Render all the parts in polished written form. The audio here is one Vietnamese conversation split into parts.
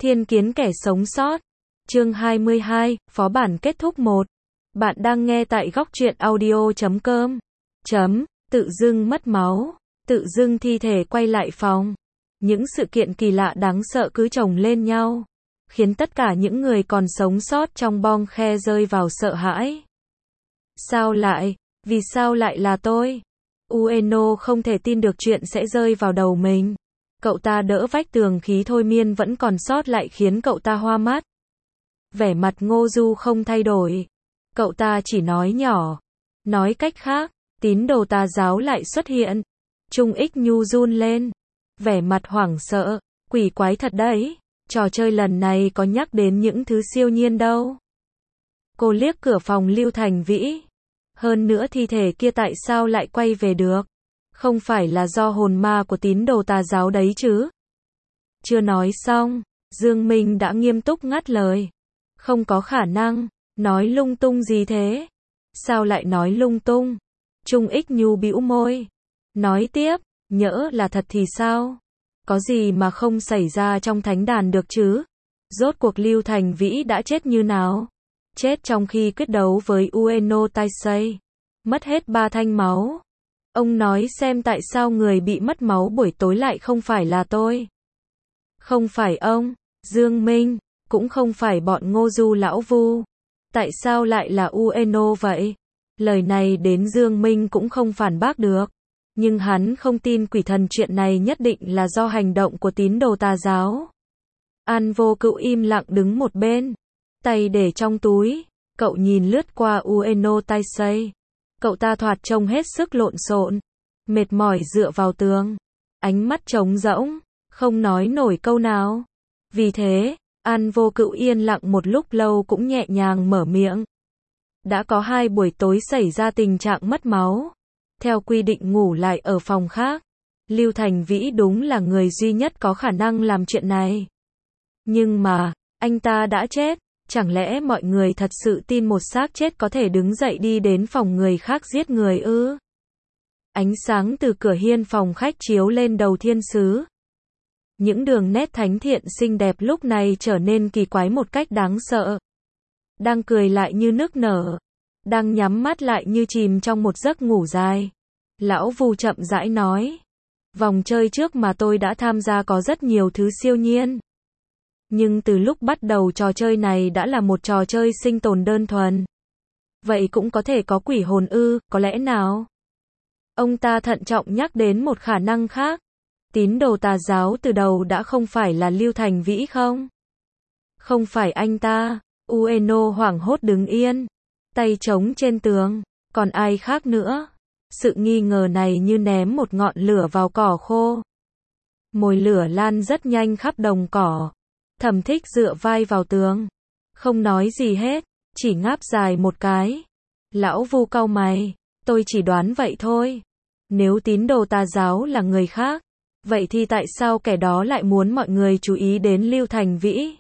Thiên kiến kẻ sống sót. Chương 22, phó bản kết thúc 1. Bạn đang nghe tại góc truyện audio.com. Tự dưng mất máu, tự dưng thi thể quay lại phòng. Những sự kiện kỳ lạ đáng sợ cứ chồng lên nhau, khiến tất cả những người còn sống sót trong bong khe rơi vào sợ hãi. Sao lại? Vì sao lại là tôi? Ueno không thể tin được chuyện sẽ rơi vào đầu mình. Cậu ta đỡ vách tường, khí thôi miên vẫn còn sót lại khiến cậu ta hoa mắt. Vẻ mặt Ngô Du không thay đổi. Cậu ta chỉ nói nhỏ. Nói cách khác, tín đồ tà giáo lại xuất hiện. Trung Ích Nhu run lên. Vẻ mặt hoảng sợ. Quỷ quái thật đấy. Trò chơi lần này có nhắc đến những thứ siêu nhiên đâu. Cô liếc cửa phòng Lưu Thành Vĩ. Hơn nữa thi thể kia tại sao lại quay về được? Không phải là do hồn ma của tín đồ tà giáo đấy chứ? Chưa nói xong, Dương Minh đã nghiêm túc ngắt lời. Không có khả năng, nói lung tung gì thế? Sao lại nói lung tung? Trung Ích Nhu bĩu môi. Nói tiếp, nhỡ là thật thì sao? Có gì mà không xảy ra trong thánh đàn được chứ? Rốt cuộc Lưu Thành Vĩ đã chết như nào? Chết trong khi quyết đấu với Ueno Taisei. Mất hết 3 thanh máu. Ông nói xem tại sao người bị mất máu buổi tối lại không phải là tôi. Không phải ông, Dương Minh, cũng không phải bọn Ngô Du lão Vu. Tại sao lại là Ueno vậy? Lời này đến Dương Minh cũng không phản bác được. Nhưng hắn không tin quỷ thần, chuyện này nhất định là do hành động của tín đồ tà giáo. An Vô Cựu im lặng đứng một bên, tay để trong túi. Cậu nhìn lướt qua Ueno Taisei. Cậu ta thoạt trông hết sức lộn xộn, mệt mỏi dựa vào tường, ánh mắt trống rỗng, không nói nổi câu nào. Vì thế, An Vô Cựu yên lặng một lúc lâu cũng nhẹ nhàng mở miệng. Đã có 2 buổi tối xảy ra tình trạng mất máu. Theo quy định ngủ lại ở phòng khác. Lưu Thành Vĩ đúng là người duy nhất có khả năng làm chuyện này. Nhưng mà, anh ta đã chết. Chẳng lẽ mọi người thật sự tin một xác chết có thể đứng dậy đi đến phòng người khác giết người ư? Ánh sáng từ cửa hiên phòng khách chiếu lên đầu thiên sứ. Những đường nét thánh thiện xinh đẹp lúc này trở nên kỳ quái một cách đáng sợ. Đang cười lại như nức nở, đang nhắm mắt lại như chìm trong một giấc ngủ dài. Lão Vu chậm rãi nói. Vòng chơi trước mà tôi đã tham gia có rất nhiều thứ siêu nhiên. Nhưng từ lúc bắt đầu trò chơi này đã là một trò chơi sinh tồn đơn thuần. Vậy cũng có thể có quỷ hồn ư, có lẽ nào? Ông ta thận trọng nhắc đến một khả năng khác. Tín đồ tà giáo từ đầu đã không phải là Lưu Thành Vĩ không? Không phải anh ta. Ueno hoảng hốt đứng yên, tay chống trên tường. Còn ai khác nữa? Sự nghi ngờ này như ném một ngọn lửa vào cỏ khô. Mồi lửa lan rất nhanh khắp đồng cỏ. Thẩm Thích dựa vai vào tường, không nói gì hết, chỉ ngáp dài một cái. Lão Vu cau mày, tôi chỉ đoán vậy thôi. Nếu tín đồ tà giáo là người khác, vậy thì tại sao kẻ đó lại muốn mọi người chú ý đến Lưu Thành Vĩ?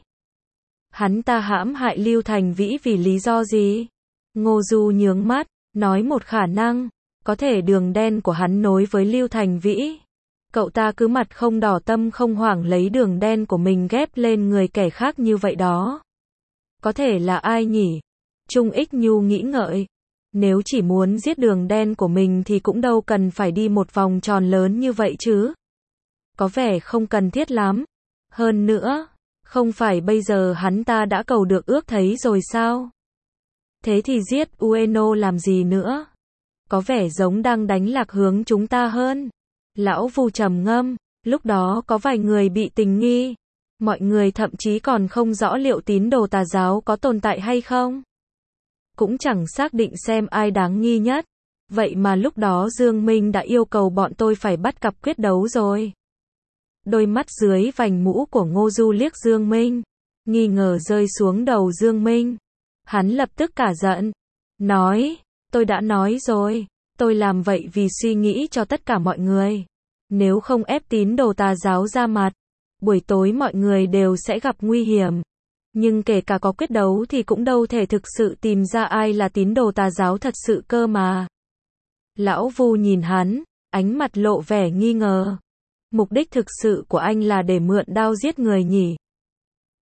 Hắn ta hãm hại Lưu Thành Vĩ vì lý do gì? Ngô Du nhướng mắt, nói một khả năng, có thể đường đen của hắn nối với Lưu Thành Vĩ. Cậu ta cứ mặt không đỏ tâm không hoảng lấy đường đen của mình ghép lên người kẻ khác như vậy đó. Có thể là ai nhỉ? Trung Ích Nhu nghĩ ngợi. Nếu chỉ muốn giết đường đen của mình thì cũng đâu cần phải đi một vòng tròn lớn như vậy chứ. Có vẻ không cần thiết lắm. Hơn nữa, không phải bây giờ hắn ta đã cầu được ước thấy rồi sao? Thế thì giết Ueno làm gì nữa? Có vẻ giống đang đánh lạc hướng chúng ta hơn. Lão Vu trầm ngâm, lúc đó có vài người bị tình nghi. Mọi người thậm chí còn không rõ liệu tín đồ tà giáo có tồn tại hay không. Cũng chẳng xác định xem ai đáng nghi nhất. Vậy mà lúc đó Dương Minh đã yêu cầu bọn tôi phải bắt cặp quyết đấu rồi. Đôi mắt dưới vành mũ của Ngô Du liếc Dương Minh. Nghi ngờ rơi xuống đầu Dương Minh. Hắn lập tức cả giận. Nói, tôi đã nói rồi. Tôi làm vậy vì suy nghĩ cho tất cả mọi người. Nếu không ép tín đồ tà giáo ra mặt, buổi tối mọi người đều sẽ gặp nguy hiểm. Nhưng kể cả có quyết đấu thì cũng đâu thể thực sự tìm ra ai là tín đồ tà giáo thật sự cơ mà. Lão Vu nhìn hắn, ánh mặt lộ vẻ nghi ngờ. Mục đích thực sự của anh là để mượn đao giết người nhỉ?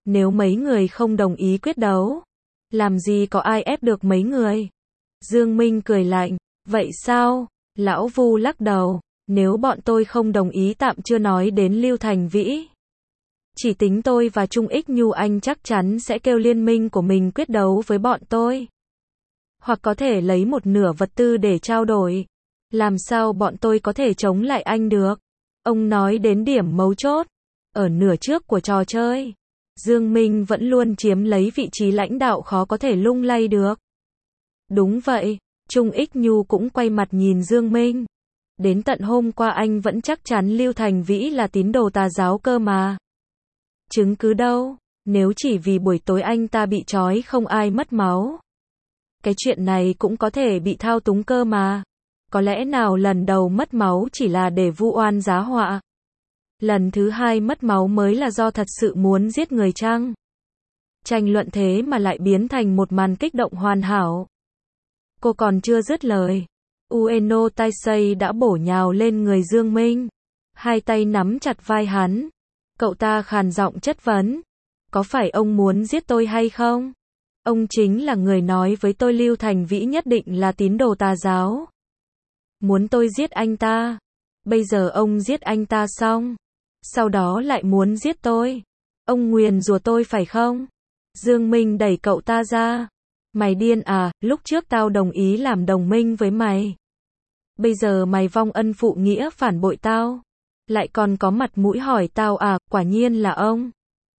Nếu mấy người không đồng ý quyết đấu, làm gì có ai ép được mấy người. Dương Minh cười lạnh, vậy sao? Lão Vu lắc đầu, nếu bọn tôi không đồng ý tạm chưa nói đến Lưu Thành Vĩ. Chỉ tính tôi và Trung Ích Nhu anh chắc chắn sẽ kêu liên minh của mình quyết đấu với bọn tôi. Hoặc có thể lấy một nửa vật tư để trao đổi. Làm sao bọn tôi có thể chống lại anh được? Ông nói đến điểm mấu chốt. Ở nửa trước của trò chơi, Dương Minh vẫn luôn chiếm lấy vị trí lãnh đạo khó có thể lung lay được. Đúng vậy, Trung Ích Nhu cũng quay mặt nhìn Dương Minh. Đến tận hôm qua anh vẫn chắc chắn Lưu Thành Vĩ là tín đồ tà giáo cơ mà. Chứng cứ đâu? Nếu chỉ vì buổi tối anh ta bị trói không ai mất máu. Cái chuyện này cũng có thể bị thao túng cơ mà. Có lẽ nào lần đầu mất máu chỉ là để vu oan giá họa. Lần thứ hai mất máu mới là do thật sự muốn giết người chăng? Tranh luận thế mà lại biến thành một màn kích động hoàn hảo. Cô còn chưa dứt lời. Ueno Taisei đã bổ nhào lên người Dương Minh. Hai tay nắm chặt vai hắn. Cậu ta khàn giọng chất vấn. Có phải ông muốn giết tôi hay không? Ông chính là người nói với tôi Lưu Thành Vĩ nhất định là tín đồ tà giáo. Muốn tôi giết anh ta. Bây giờ ông giết anh ta xong. Sau đó lại muốn giết tôi. Ông nguyền rủa tôi phải không? Dương Minh đẩy cậu ta ra. Mày điên à, lúc trước tao đồng ý làm đồng minh với mày. Bây giờ mày vong ân phụ nghĩa phản bội tao. Lại còn có mặt mũi hỏi tao à, quả nhiên là ông.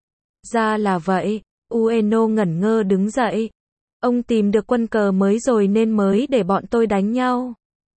Ra là vậy, Ueno ngẩn ngơ đứng dậy. Ông tìm được quân cờ mới rồi nên mới để bọn tôi đánh nhau.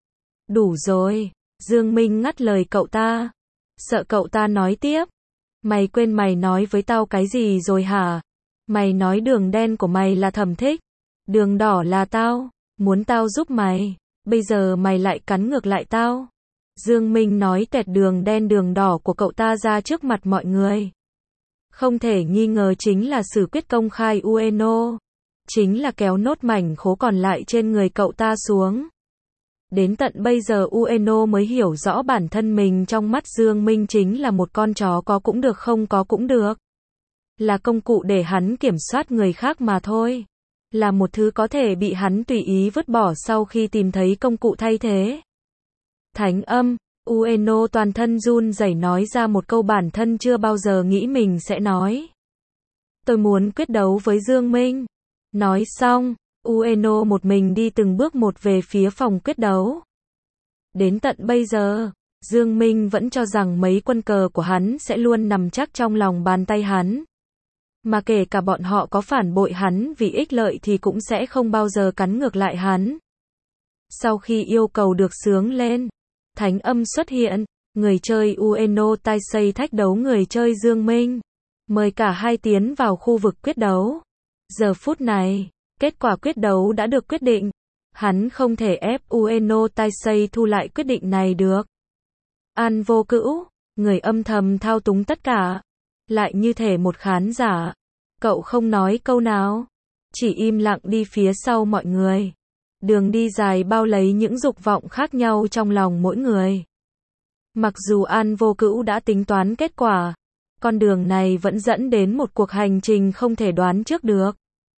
Đủ rồi, Dương Minh ngắt lời cậu ta. Sợ cậu ta nói tiếp. Mày quên mày nói với tao cái gì rồi hả? Mày nói đường đen của mày là Thẩm Thích. Đường đỏ là tao, muốn tao giúp mày. Bây giờ mày lại cắn ngược lại tao. Dương Minh nói tẹt đường đen đường đỏ của cậu ta ra trước mặt mọi người. Không thể nghi ngờ chính là xử quyết công khai Ueno. Chính là kéo nốt mảnh khố còn lại trên người cậu ta xuống. Đến tận bây giờ Ueno mới hiểu rõ bản thân mình trong mắt Dương Minh chính là một con chó có cũng được không có cũng được. Là công cụ để hắn kiểm soát người khác mà thôi. Là một thứ có thể bị hắn tùy ý vứt bỏ sau khi tìm thấy công cụ thay thế. Thánh âm, Ueno toàn thân run rẩy nói ra một câu bản thân chưa bao giờ nghĩ mình sẽ nói. Tôi muốn quyết đấu với Dương Minh. Nói xong, Ueno một mình đi từng bước một về phía phòng quyết đấu. Đến tận bây giờ, Dương Minh vẫn cho rằng mấy quân cờ của hắn sẽ luôn nằm chắc trong lòng bàn tay hắn. Mà kể cả bọn họ có phản bội hắn vì ích lợi thì cũng sẽ không bao giờ cắn ngược lại hắn. Sau khi yêu cầu được xướng lên, thánh âm xuất hiện, người chơi Ueno Taisei thách đấu người chơi Dương Minh. Mời cả hai tiến vào khu vực quyết đấu. Giờ phút này, kết quả quyết đấu đã được quyết định. Hắn không thể ép Ueno Taisei thu lại quyết định này được. An Vô Cữu, người âm thầm thao túng tất cả. Lại như thể một khán giả. Cậu không nói câu nào. Chỉ im lặng đi phía sau mọi người. Đường đi dài bao lấy những dục vọng khác nhau trong lòng mỗi người. Mặc dù An Vô Cữu đã tính toán kết quả, con đường này vẫn dẫn đến một cuộc hành trình không thể đoán trước được.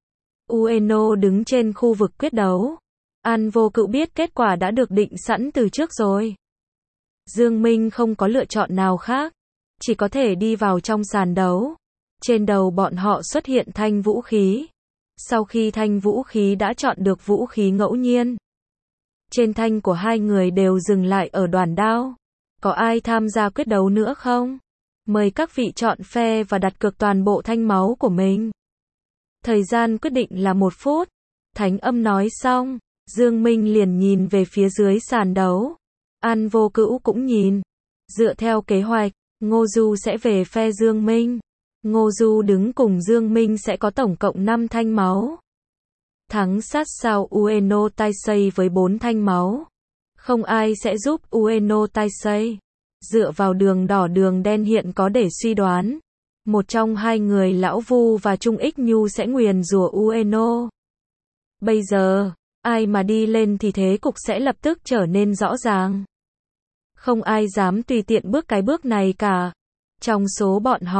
Ueno đứng trên khu vực quyết đấu. An Vô Cữu biết kết quả đã được định sẵn từ trước rồi. Dương Minh không có lựa chọn nào khác, chỉ có thể đi vào trong sàn đấu. Trên đầu bọn họ xuất hiện thanh vũ khí. Sau khi thanh vũ khí đã chọn được vũ khí ngẫu nhiên, trên thanh của hai người đều dừng lại ở đoàn đao. Có ai tham gia quyết đấu nữa không? Mời các vị chọn phe và đặt cược toàn bộ thanh máu của mình. Thời gian quyết định là 1 phút. Thánh âm nói xong, Dương Minh liền nhìn về phía dưới sàn đấu. An Vô Cữu cũng nhìn. Dựa theo kế hoạch, Ngô Du sẽ về phe Dương Minh. Ngô Du đứng cùng Dương Minh sẽ có tổng cộng 5 thanh máu. Thắng sát sao Ueno Taisei với 4 thanh máu. Không ai sẽ giúp Ueno Taisei. Dựa vào đường đỏ đường đen hiện có để suy đoán. Một trong hai người Lão Vu và Trung Ích Nhu sẽ nguyền rủa Ueno. Bây giờ, ai mà đi lên thì thế cục sẽ lập tức trở nên rõ ràng. Không ai dám tùy tiện bước cái bước này cả. Trong số bọn họ,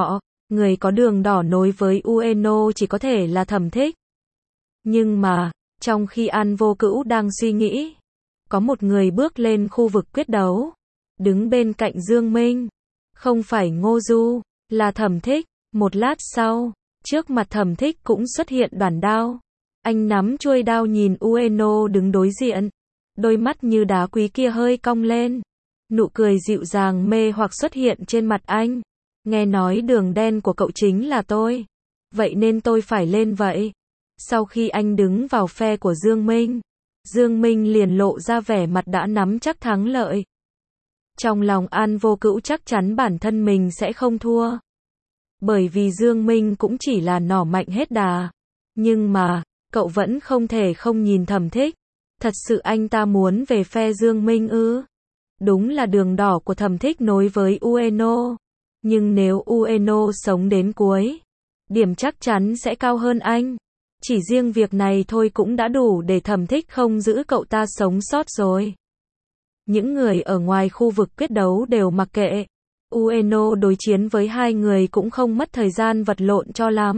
Người có đường đỏ nối với Ueno chỉ có thể là Thẩm Thích. Nhưng mà, trong khi An Vô Cữu đang suy nghĩ, có một người bước lên khu vực quyết đấu, đứng bên cạnh Dương Minh. Không phải Ngô Du, là Thẩm Thích. Một lát sau, trước mặt Thẩm Thích cũng xuất hiện đoàn đao. Anh nắm chuôi đao nhìn Ueno đứng đối diện. Đôi mắt như đá quý kia hơi cong lên. Nụ cười dịu dàng mê hoặc xuất hiện trên mặt anh. Nghe nói đường đen của cậu chính là tôi. Vậy nên tôi phải lên vậy. Sau khi anh đứng vào phe của Dương Minh, Dương Minh liền lộ ra vẻ mặt đã nắm chắc thắng lợi. Trong lòng An Vô Cữu chắc chắn bản thân mình sẽ không thua. Bởi vì Dương Minh cũng chỉ là nỏ mạnh hết đà. Nhưng mà, cậu vẫn không thể không nhìn Thẩm Thích. Thật sự anh ta muốn về phe Dương Minh ư? Đúng là đường đỏ của Thẩm Thích nối với Ueno. Nhưng nếu Ueno sống đến cuối, điểm chắc chắn sẽ cao hơn anh. Chỉ riêng việc này thôi cũng đã đủ để Thẩm Thích không giữ cậu ta sống sót rồi. Những người ở ngoài khu vực quyết đấu đều mặc kệ. Ueno đối chiến với hai người cũng không mất thời gian vật lộn cho lắm.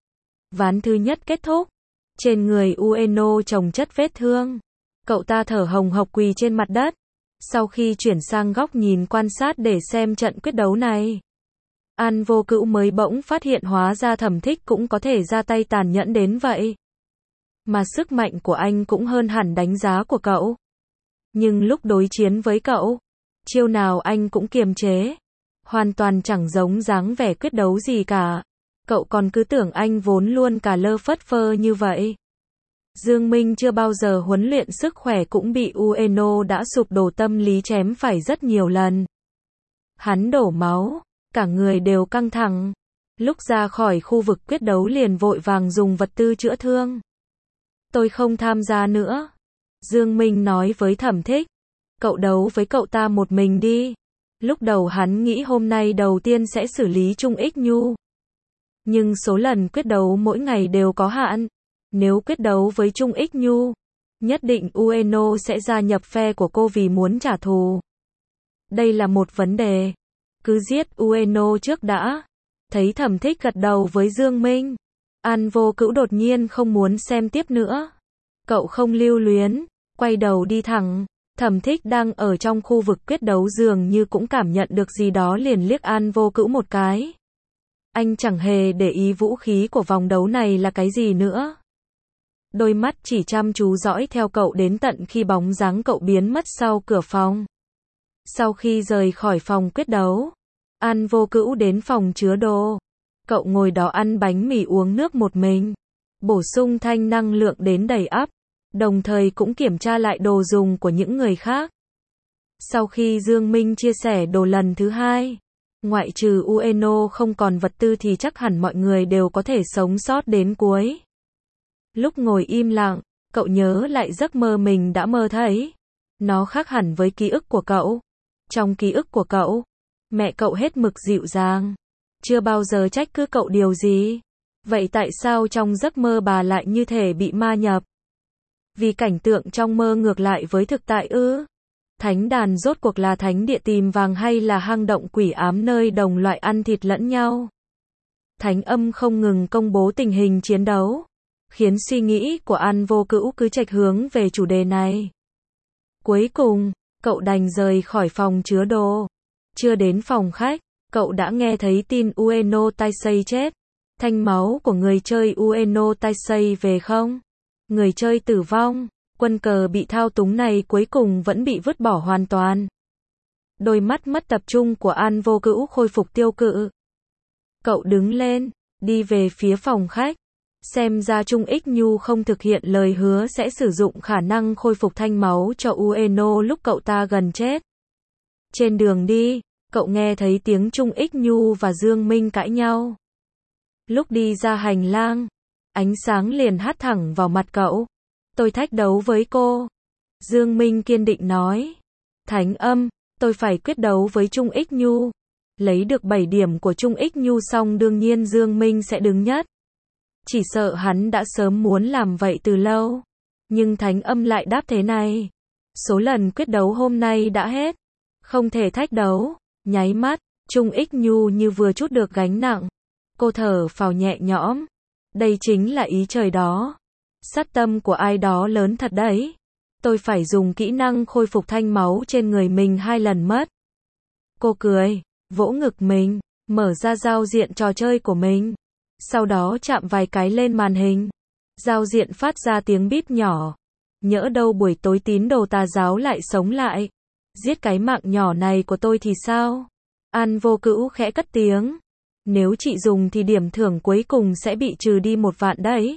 Ván thứ nhất kết thúc. Trên người Ueno chồng chất vết thương. Cậu ta thở hồng hộc quỳ trên mặt đất. Sau khi chuyển sang góc nhìn quan sát để xem trận quyết đấu này, An Vô Cữu mới bỗng phát hiện hóa ra Thẩm Thích cũng có thể ra tay tàn nhẫn đến vậy. Mà sức mạnh của anh cũng hơn hẳn đánh giá của cậu. Nhưng lúc đối chiến với cậu, chiêu nào anh cũng kiềm chế. Hoàn toàn chẳng giống dáng vẻ quyết đấu gì cả. Cậu còn cứ tưởng anh vốn luôn cả lơ phất phơ như vậy. Dương Minh chưa bao giờ huấn luyện sức khỏe cũng bị Ueno đã sụp đổ tâm lý chém phải rất nhiều lần. Hắn đổ máu, cả người đều căng thẳng. Lúc ra khỏi khu vực quyết đấu liền vội vàng dùng vật tư chữa thương. Tôi không tham gia nữa. Dương Minh nói với Thẩm Thích. Cậu đấu với cậu ta một mình đi. Lúc đầu hắn nghĩ hôm nay đầu tiên sẽ xử lý Trung Ích Nhu. Nhưng số lần quyết đấu mỗi ngày đều có hạn. Nếu quyết đấu với Trung Ích Nhu, nhất định Ueno sẽ gia nhập phe của cô vì muốn trả thù. Đây là một vấn đề. Cứ giết Ueno trước đã. Thấy Thẩm Thích gật đầu với Dương Minh, An Vô Cữu đột nhiên không muốn xem tiếp nữa. Cậu không lưu luyến, quay đầu đi thẳng. Thẩm Thích đang ở trong khu vực quyết đấu dường như cũng cảm nhận được gì đó liền liếc An Vô Cữu một cái. Anh chẳng hề để ý vũ khí của vòng đấu này là cái gì nữa. Đôi mắt chỉ chăm chú dõi theo cậu đến tận khi bóng dáng cậu biến mất sau cửa phòng. Sau khi rời khỏi phòng quyết đấu, An Vô Cữu đến phòng chứa đồ. Cậu ngồi đó ăn bánh mì uống nước một mình, bổ sung thanh năng lượng đến đầy ắp, đồng thời cũng kiểm tra lại đồ dùng của những người khác. Sau khi Dương Minh chia sẻ đồ lần thứ hai, ngoại trừ Ueno không còn vật tư thì chắc hẳn mọi người đều có thể sống sót đến cuối. Lúc ngồi im lặng, cậu nhớ lại giấc mơ mình đã mơ thấy. Nó khác hẳn với ký ức của cậu. Trong ký ức của cậu, mẹ cậu hết mực dịu dàng, chưa bao giờ trách cứ cậu điều gì. Vậy tại sao trong giấc mơ bà lại như thể bị ma nhập? Vì cảnh tượng trong mơ ngược lại với thực tại ư? Thánh đàn rốt cuộc là thánh địa tìm vàng hay là hang động quỷ ám nơi đồng loại ăn thịt lẫn nhau? Thánh âm không ngừng công bố tình hình chiến đấu, khiến suy nghĩ của An Vô Cữu cứ chệch hướng về chủ đề này. Cuối cùng, cậu đành rời khỏi phòng chứa đồ. Chưa đến phòng khách, cậu đã nghe thấy tin Ueno Taisei chết. Thanh máu của người chơi Ueno Taisei về không? Người chơi tử vong. Quân cờ bị thao túng này cuối cùng vẫn bị vứt bỏ hoàn toàn. Đôi mắt mất tập trung của An Vô Cữu khôi phục tiêu cự. Cậu đứng lên, đi về phía phòng khách. Xem ra Trung Ích Nhu không thực hiện lời hứa sẽ sử dụng khả năng khôi phục thanh máu cho Ueno lúc cậu ta gần chết. Trên đường đi, cậu nghe thấy tiếng Trung Ích Nhu và Dương Minh cãi nhau. Lúc đi ra hành lang, ánh sáng liền hắt thẳng vào mặt cậu. Tôi thách đấu với cô. Dương Minh kiên định nói. Thánh âm, tôi phải quyết đấu với Trung Ích Nhu. Lấy được 7 điểm của Trung Ích Nhu xong đương nhiên Dương Minh sẽ đứng nhất. Chỉ sợ hắn đã sớm muốn làm vậy từ lâu. Nhưng thánh âm lại đáp thế này. Số lần quyết đấu hôm nay đã hết. Không thể thách đấu. Nháy mắt, Trung Ích Nhu như vừa trút được gánh nặng. Cô thở phào nhẹ nhõm. Đây chính là ý trời đó. Sát tâm của ai đó lớn thật đấy. Tôi phải dùng kỹ năng khôi phục thanh máu trên người mình 2 lần mất. Cô cười, vỗ ngực mình, mở ra giao diện trò chơi của mình. Sau đó chạm vài cái lên màn hình. Giao diện phát ra tiếng bíp nhỏ. Nhỡ đâu buổi tối tín đồ tà giáo lại sống lại. Giết cái mạng nhỏ này của tôi thì sao? An Vô Cữu khẽ cất tiếng. Nếu chị dùng thì điểm thưởng cuối cùng sẽ bị trừ đi 1 vạn đấy.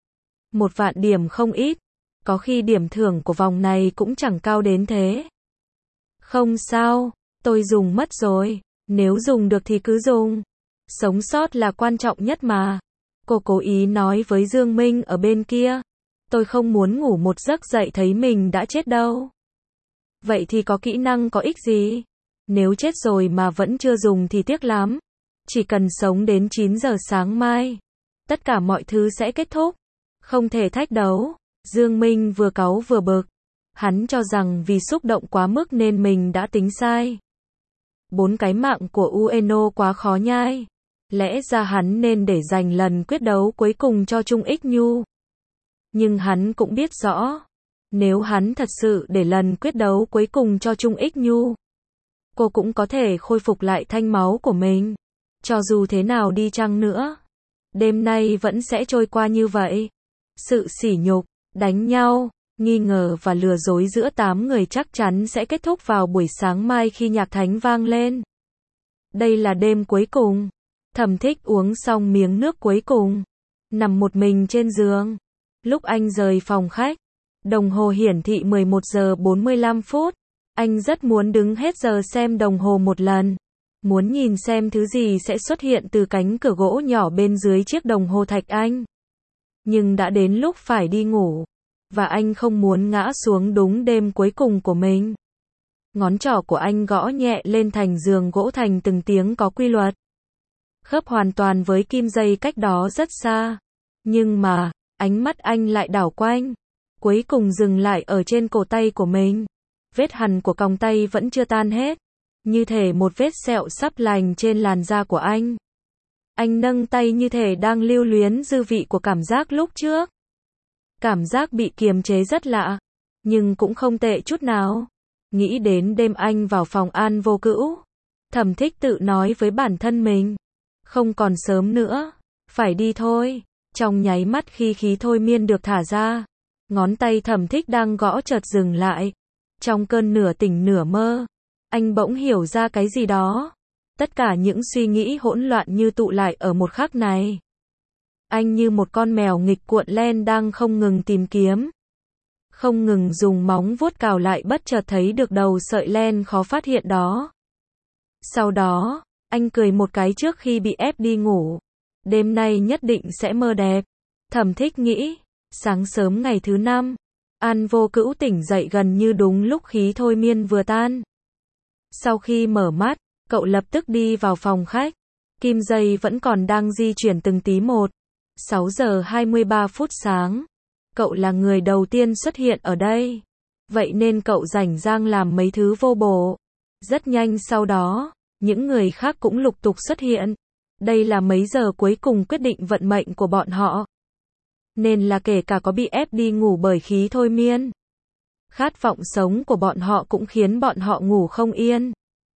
1 vạn điểm không ít. Có khi điểm thưởng của vòng này cũng chẳng cao đến thế. Không sao, tôi dùng mất rồi. Nếu dùng được thì cứ dùng. Sống sót là quan trọng nhất mà. Cô cố ý nói với Dương Minh ở bên kia. Tôi không muốn ngủ một giấc dậy thấy mình đã chết đâu. Vậy thì có kỹ năng có ích gì? Nếu chết rồi mà vẫn chưa dùng thì tiếc lắm. Chỉ cần sống đến 9 giờ sáng mai. Tất cả mọi thứ sẽ kết thúc. Không thể thách đấu. Dương Minh vừa cáu vừa bực. Hắn cho rằng vì xúc động quá mức nên mình đã tính sai. 4 cái mạng của Ueno quá khó nhai. Lẽ ra hắn nên để dành lần quyết đấu cuối cùng cho Trung Ích Nhu. Nhưng hắn cũng biết rõ. Nếu hắn thật sự để lần quyết đấu cuối cùng cho Trung Ích Nhu, cô cũng có thể khôi phục lại thanh máu của mình. Cho dù thế nào đi chăng nữa, đêm nay vẫn sẽ trôi qua như vậy. Sự sỉ nhục, đánh nhau, nghi ngờ và lừa dối giữa 8 người chắc chắn sẽ kết thúc vào buổi sáng mai khi nhạc thánh vang lên. Đây là đêm cuối cùng. Thẩm Thích uống xong miếng nước cuối cùng, nằm một mình trên giường. Lúc anh rời phòng khách, đồng hồ hiển thị 11 giờ 45 phút. Anh rất muốn đứng hết giờ xem đồng hồ một lần. Muốn nhìn xem thứ gì sẽ xuất hiện từ cánh cửa gỗ nhỏ bên dưới chiếc đồng hồ thạch anh. Nhưng đã đến lúc phải đi ngủ. Và anh không muốn ngã xuống đúng đêm cuối cùng của mình. Ngón trỏ của anh gõ nhẹ lên thành giường gỗ thành từng tiếng có quy luật. Khớp hoàn toàn với kim dây cách đó rất xa. Nhưng mà, ánh mắt anh lại đảo quanh. Cuối cùng dừng lại ở trên cổ tay của mình. Vết hằn của còng tay vẫn chưa tan hết. Như thể một vết sẹo sắp lành trên làn da của anh. Anh nâng tay như thể đang lưu luyến dư vị của cảm giác lúc trước. Cảm giác bị kiềm chế rất lạ. Nhưng cũng không tệ chút nào. Nghĩ đến đêm anh vào phòng An Vô Cữu. Thẩm Thích tự nói với bản thân mình. Không còn sớm nữa. Phải đi thôi. Trong nháy mắt khi khí thôi miên được thả ra. Ngón tay Thẩm Thích đang gõ chợt dừng lại. Trong cơn nửa tỉnh nửa mơ. Anh bỗng hiểu ra cái gì đó. Tất cả những suy nghĩ hỗn loạn như tụ lại ở một khắc này. Anh như một con mèo nghịch cuộn len đang không ngừng tìm kiếm. Không ngừng dùng móng vuốt cào lại bất chợt thấy được đầu sợi len khó phát hiện đó. Sau đó, anh cười một cái trước khi bị ép đi ngủ. Đêm nay nhất định sẽ mơ đẹp. Thẩm Thích nghĩ. Sáng sớm ngày thứ 5, An Vô Cữu tỉnh dậy gần như đúng lúc khí thôi miên vừa tan. Sau khi mở mắt, cậu lập tức đi vào phòng khách. Kim dây vẫn còn đang di chuyển từng tí một. 6 giờ 23 phút sáng. Cậu là người đầu tiên xuất hiện ở đây. Vậy nên cậu rảnh rang làm mấy thứ vô bổ. Rất nhanh sau đó, những người khác cũng lục tục xuất hiện. Đây là mấy giờ cuối cùng quyết định vận mệnh của bọn họ. Nên là kể cả có bị ép đi ngủ bởi khí thôi miên. Khát vọng sống của bọn họ cũng khiến bọn họ ngủ không yên.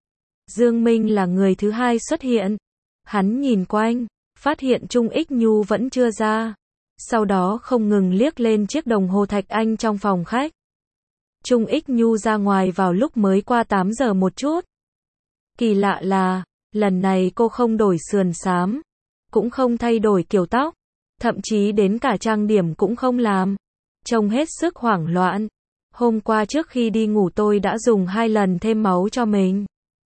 Dương Minh là người thứ hai xuất hiện. Hắn nhìn quanh, phát hiện Trung Ích Nhu vẫn chưa ra. Sau đó không ngừng liếc lên chiếc đồng hồ thạch anh trong phòng khách. Trung Ích Nhu ra ngoài vào lúc mới qua 8 giờ một chút. Kỳ lạ là, lần này cô không đổi sườn xám, cũng không thay đổi kiểu tóc, thậm chí đến cả trang điểm cũng không làm. Trông hết sức hoảng loạn. Hôm qua trước khi đi ngủ tôi đã dùng 2 lần thêm máu cho mình.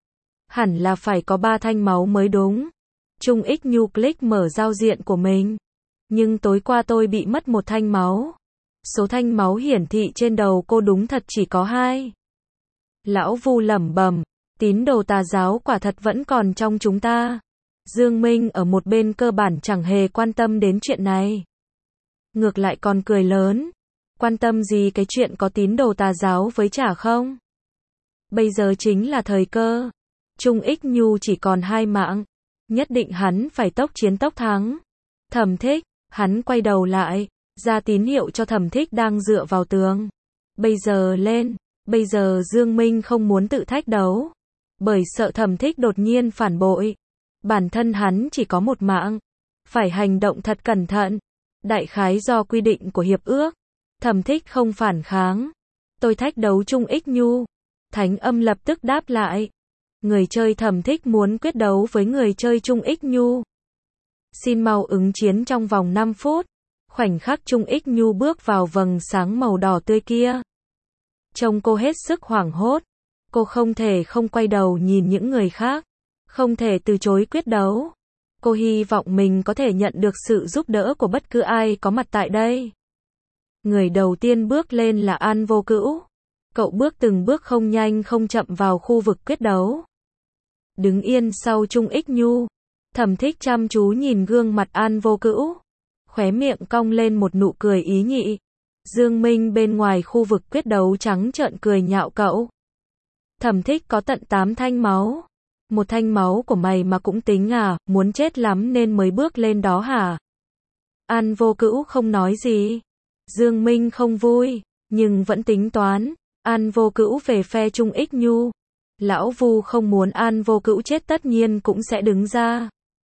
Hẳn là phải có 3 thanh máu mới đúng. Trung Ích Nhu click mở giao diện của mình. Nhưng tối qua tôi bị mất 1 thanh máu. Số thanh máu hiển thị trên đầu cô đúng thật chỉ có 2. Lão Vu lẩm bẩm, tín đồ tà giáo quả thật vẫn còn trong chúng ta. Dương Minh ở một bên cơ bản chẳng hề quan tâm đến chuyện này. Ngược lại còn cười lớn. Quan tâm gì cái chuyện có tín đồ tà giáo với chả không? Bây giờ chính là thời cơ. Trung Ích Nhu chỉ còn 2 mạng. Nhất định hắn phải tốc chiến tốc thắng. Thẩm Thích, hắn quay đầu lại, ra tín hiệu cho Thẩm Thích đang dựa vào tường. Bây giờ lên, bây giờ Dương Minh không muốn tự thách đấu. Bởi sợ Thẩm Thích đột nhiên phản bội. Bản thân hắn chỉ có một mạng. Phải hành động thật cẩn thận. Đại khái do quy định của hiệp ước. Thẩm Thích không phản kháng. Tôi thách đấu Trung Ích Nhu. Thánh Âm lập tức đáp lại. Người chơi Thẩm Thích muốn quyết đấu với người chơi Trung Ích Nhu. Xin mau ứng chiến trong vòng 5 phút. Khoảnh khắc Trung Ích Nhu bước vào vầng sáng màu đỏ tươi kia. Trông cô hết sức hoảng hốt. Cô không thể không quay đầu nhìn những người khác. Không thể từ chối quyết đấu. Cô hy vọng mình có thể nhận được sự giúp đỡ của bất cứ ai có mặt tại đây. Người đầu tiên bước lên là An Vô Cữu. Cậu bước từng bước không nhanh không chậm vào khu vực quyết đấu. Đứng yên sau Trung Ích Nhu. Thẩm Thích chăm chú nhìn gương mặt An Vô Cữu. Khóe miệng cong lên một nụ cười ý nhị. Dương Minh bên ngoài khu vực quyết đấu trắng trợn cười nhạo cậu. Thẩm Thích có tận 8 thanh máu. Một thanh máu của mày mà cũng tính à, muốn chết lắm nên mới bước lên đó hả? An Vô Cữu không nói gì. Dương Minh không vui, nhưng vẫn tính toán. An Vô Cữu về phe Trung Ích Nhu. Lão Vu không muốn An Vô Cữu chết tất nhiên cũng sẽ đứng ra.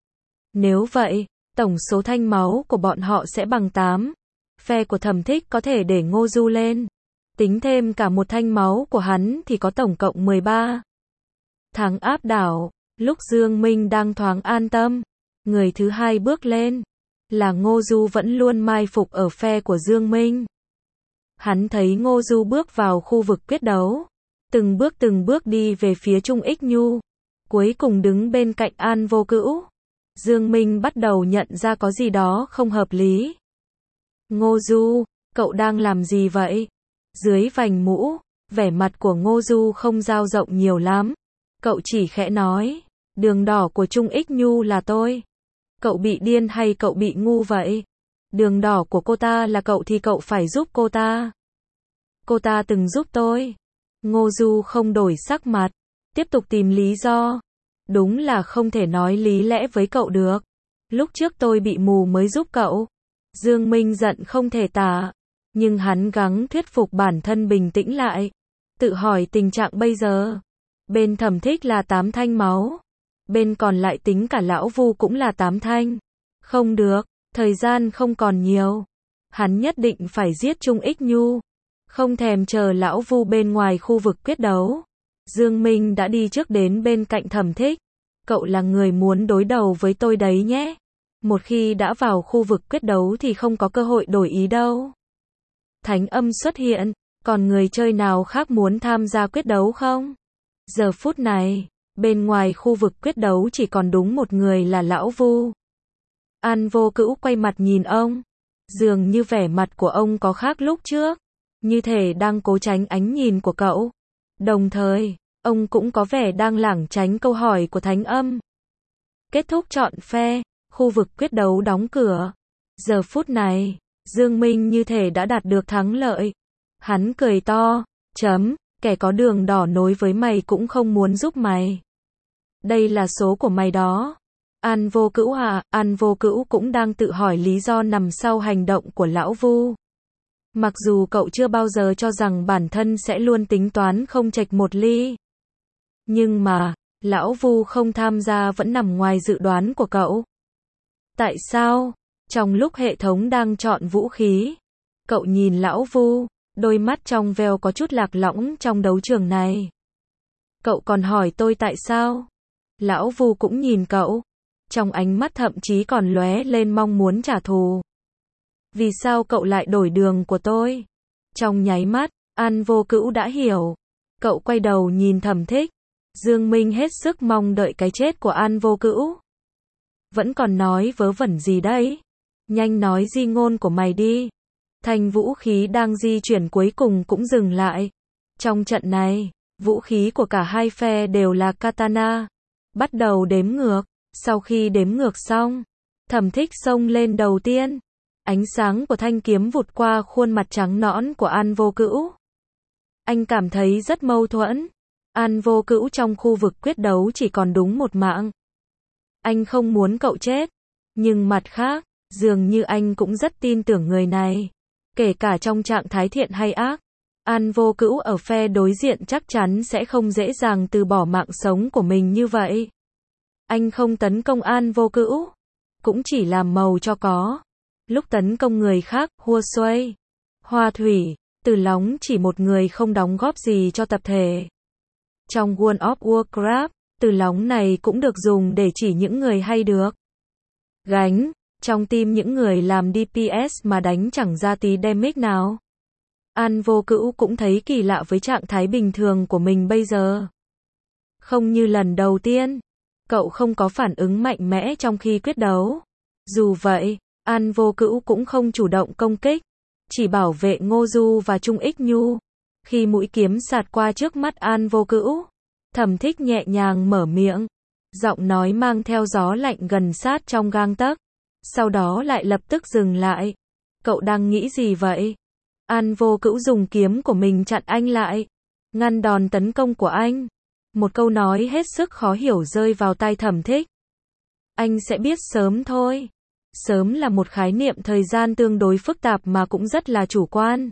Nếu vậy, tổng số thanh máu của bọn họ sẽ bằng 8. Phe của Thẩm Thích có thể để Ngô Du lên. Tính thêm cả một thanh máu của hắn thì có tổng cộng 13. Thắng áp đảo. Lúc Dương Minh đang thoáng an tâm, người thứ hai bước lên. Là Ngô Du vẫn luôn mai phục ở phe của Dương Minh. Hắn thấy Ngô Du bước vào khu vực quyết đấu. Từng bước đi về phía Trung Ích Nhu. Cuối cùng đứng bên cạnh An Vô Cữu. Dương Minh bắt đầu nhận ra có gì đó không hợp lý. Ngô Du, cậu đang làm gì vậy? Dưới vành mũ, vẻ mặt của Ngô Du không dao rộng nhiều lắm. Cậu chỉ khẽ nói, đường đỏ của Trung Ích Nhu là tôi. Cậu bị điên hay cậu bị ngu vậy? Đường đỏ của cô ta là cậu thì cậu phải giúp cô ta. Cô ta từng giúp tôi. Ngô Du không đổi sắc mặt, tiếp tục tìm lý do. Đúng là không thể nói lý lẽ với cậu được. Lúc trước tôi bị mù mới giúp cậu. Dương Minh giận không thể tả, nhưng hắn gắng thuyết phục bản thân bình tĩnh lại. Tự hỏi tình trạng bây giờ. Bên Thẩm Thích là 8 thanh máu. Bên còn lại tính cả Lão Vu cũng là 8 thanh. Không được, thời gian không còn nhiều. Hắn nhất định phải giết Trung Ích Nhu. Không thèm chờ Lão Vu bên ngoài khu vực quyết đấu. Dương Minh đã đi trước đến bên cạnh Thẩm Thích. Cậu là người muốn đối đầu với tôi đấy nhé. Một khi đã vào khu vực quyết đấu thì không có cơ hội đổi ý đâu. Thánh Âm xuất hiện, còn người chơi nào khác muốn tham gia quyết đấu không? Giờ phút này, bên ngoài khu vực quyết đấu chỉ còn đúng một người là Lão Vu. An Vô Cữu quay mặt nhìn ông. Dường như vẻ mặt của ông có khác lúc trước. Như thể đang cố tránh ánh nhìn của cậu. Đồng thời, ông cũng có vẻ đang lảng tránh câu hỏi của Thánh Âm. Kết thúc chọn phe, khu vực quyết đấu đóng cửa. Giờ phút này, Dương Minh như thể đã đạt được thắng lợi. Hắn cười to, kẻ có đường đỏ nối với mày cũng không muốn giúp mày. Đây là số của mày đó. An Vô Cữu à, An Vô Cữu cũng đang tự hỏi lý do nằm sau hành động của Lão Vu. Mặc dù cậu chưa bao giờ cho rằng bản thân sẽ luôn tính toán không chệch một ly. Nhưng mà, Lão Vu không tham gia vẫn nằm ngoài dự đoán của cậu. Tại sao? Trong lúc hệ thống đang chọn vũ khí, cậu nhìn Lão Vu, đôi mắt trong veo có chút lạc lõng trong đấu trường này. Cậu còn hỏi tôi tại sao? Lão Vu cũng nhìn cậu, trong ánh mắt thậm chí còn lóe lên mong muốn trả thù. Vì sao cậu lại đổi đường của tôi? Trong nháy mắt, An Vô Cữu đã hiểu. Cậu quay đầu nhìn Thẩm Thích. Dương Minh hết sức mong đợi cái chết của An Vô Cữu. Vẫn còn nói vớ vẩn gì đấy? Nhanh nói di ngôn của mày đi. Thanh vũ khí đang di chuyển cuối cùng cũng dừng lại. Trong trận này, vũ khí của cả hai phe đều là katana. Bắt đầu đếm ngược. Sau khi đếm ngược xong, Thẩm Thích xông lên đầu tiên. Ánh sáng của thanh kiếm vụt qua khuôn mặt trắng nõn của An Vô Cữu. Anh cảm thấy rất mâu thuẫn. An Vô Cữu trong khu vực quyết đấu chỉ còn đúng một mạng. Anh không muốn cậu chết. Nhưng mặt khác, dường như anh cũng rất tin tưởng người này. Kể cả trong trạng thái thiện hay ác, An Vô Cữu ở phe đối diện chắc chắn sẽ không dễ dàng từ bỏ mạng sống của mình như vậy. Anh không tấn công An Vô Cữu, cũng chỉ làm màu cho có. Lúc tấn công người khác, Hua Xuây, Hoa Thủy, Từ Lóng chỉ một người không đóng góp gì cho tập thể. Trong World of Warcraft, Từ Lóng này cũng được dùng để chỉ những người hay được gánh, trong team những người làm DPS mà đánh chẳng ra tí damage nào. An Vô Cữu cũng thấy kỳ lạ với trạng thái bình thường của mình bây giờ. Không như lần đầu tiên, cậu không có phản ứng mạnh mẽ trong khi quyết đấu. Dù vậy, An Vô Cữu cũng không chủ động công kích, chỉ bảo vệ Ngô Du và Trung Ích Nhu. Khi mũi kiếm sạt qua trước mắt An Vô Cữu, Thẩm Thích nhẹ nhàng mở miệng, giọng nói mang theo gió lạnh gần sát trong gang tấc, sau đó lại lập tức dừng lại. Cậu đang nghĩ gì vậy? An Vô Cữu dùng kiếm của mình chặn anh lại, ngăn đòn tấn công của anh. Một câu nói hết sức khó hiểu rơi vào tai Thẩm Thích. Anh sẽ biết sớm thôi. Sớm là một khái niệm thời gian tương đối phức tạp mà cũng rất là chủ quan.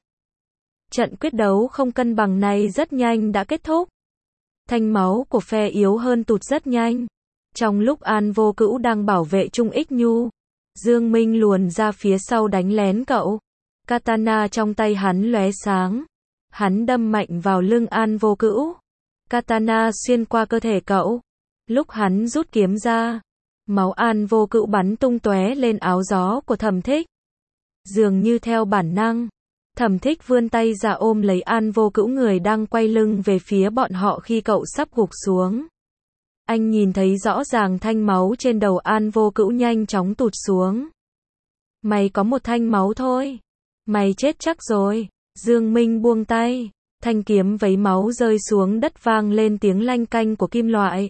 Trận quyết đấu không cân bằng này rất nhanh đã kết thúc. Thanh máu của phe yếu hơn tụt rất nhanh. Trong lúc An Vô Cữu đang bảo vệ Trung Ích Nhu, Dương Minh luồn ra phía sau đánh lén cậu. Katana trong tay hắn lóe sáng. Hắn đâm mạnh vào lưng An Vô Cữu. Katana xuyên qua cơ thể cậu. Lúc hắn rút kiếm ra, máu An Vô Cữu bắn tung tóe lên áo gió của Thẩm Thích. Dường như theo bản năng, Thẩm Thích vươn tay ra ôm lấy An Vô Cữu, người đang quay lưng về phía bọn họ khi cậu sắp gục xuống. Anh nhìn thấy rõ ràng thanh máu trên đầu An Vô Cữu nhanh chóng tụt xuống. Mày có một thanh máu thôi. Mày chết chắc rồi. Dương Minh buông tay. Thanh kiếm vấy máu rơi xuống đất vang lên tiếng lanh canh của kim loại.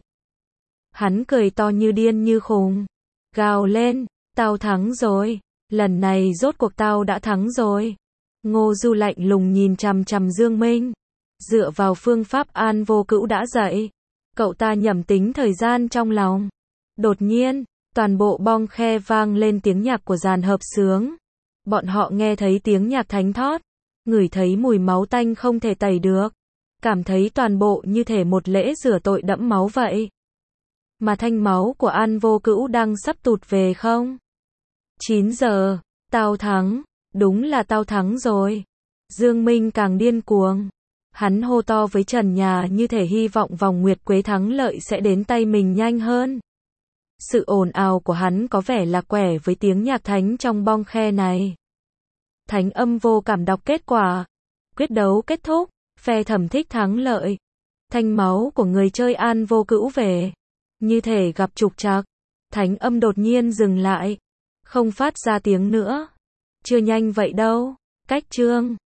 Hắn cười to như điên như khùng. Gào lên, tao thắng rồi. Lần này rốt cuộc tao đã thắng rồi. Ngô Du lạnh lùng nhìn chằm chằm Dương Minh. Dựa vào phương pháp An Vô Cữu đã dạy, cậu ta nhẩm tính thời gian trong lòng. Đột nhiên, toàn bộ bong khe vang lên tiếng nhạc của dàn hợp xướng. Bọn họ nghe thấy tiếng nhạc thánh thót, ngửi thấy mùi máu tanh không thể tẩy được, cảm thấy toàn bộ như thể một lễ rửa tội đẫm máu vậy. Mà thanh máu của An Vô Cữu đang sắp tụt về không? 9 giờ, tao thắng, đúng là tao thắng rồi. Dương Minh càng điên cuồng. Hắn hô to với trần nhà như thể hy vọng vòng nguyệt quế thắng lợi sẽ đến tay mình nhanh hơn. Sự ồn ào của hắn có vẻ là quẻ với tiếng nhạc thánh trong bong khe này. Thánh âm vô cảm đọc kết quả. Quyết đấu kết thúc, phe Thẩm Thích thắng lợi. Thanh máu của người chơi An Vô Cữu về. Như thể gặp trục trặc, thánh âm đột nhiên dừng lại, không phát ra tiếng nữa. Chưa nhanh vậy đâu. Cách chương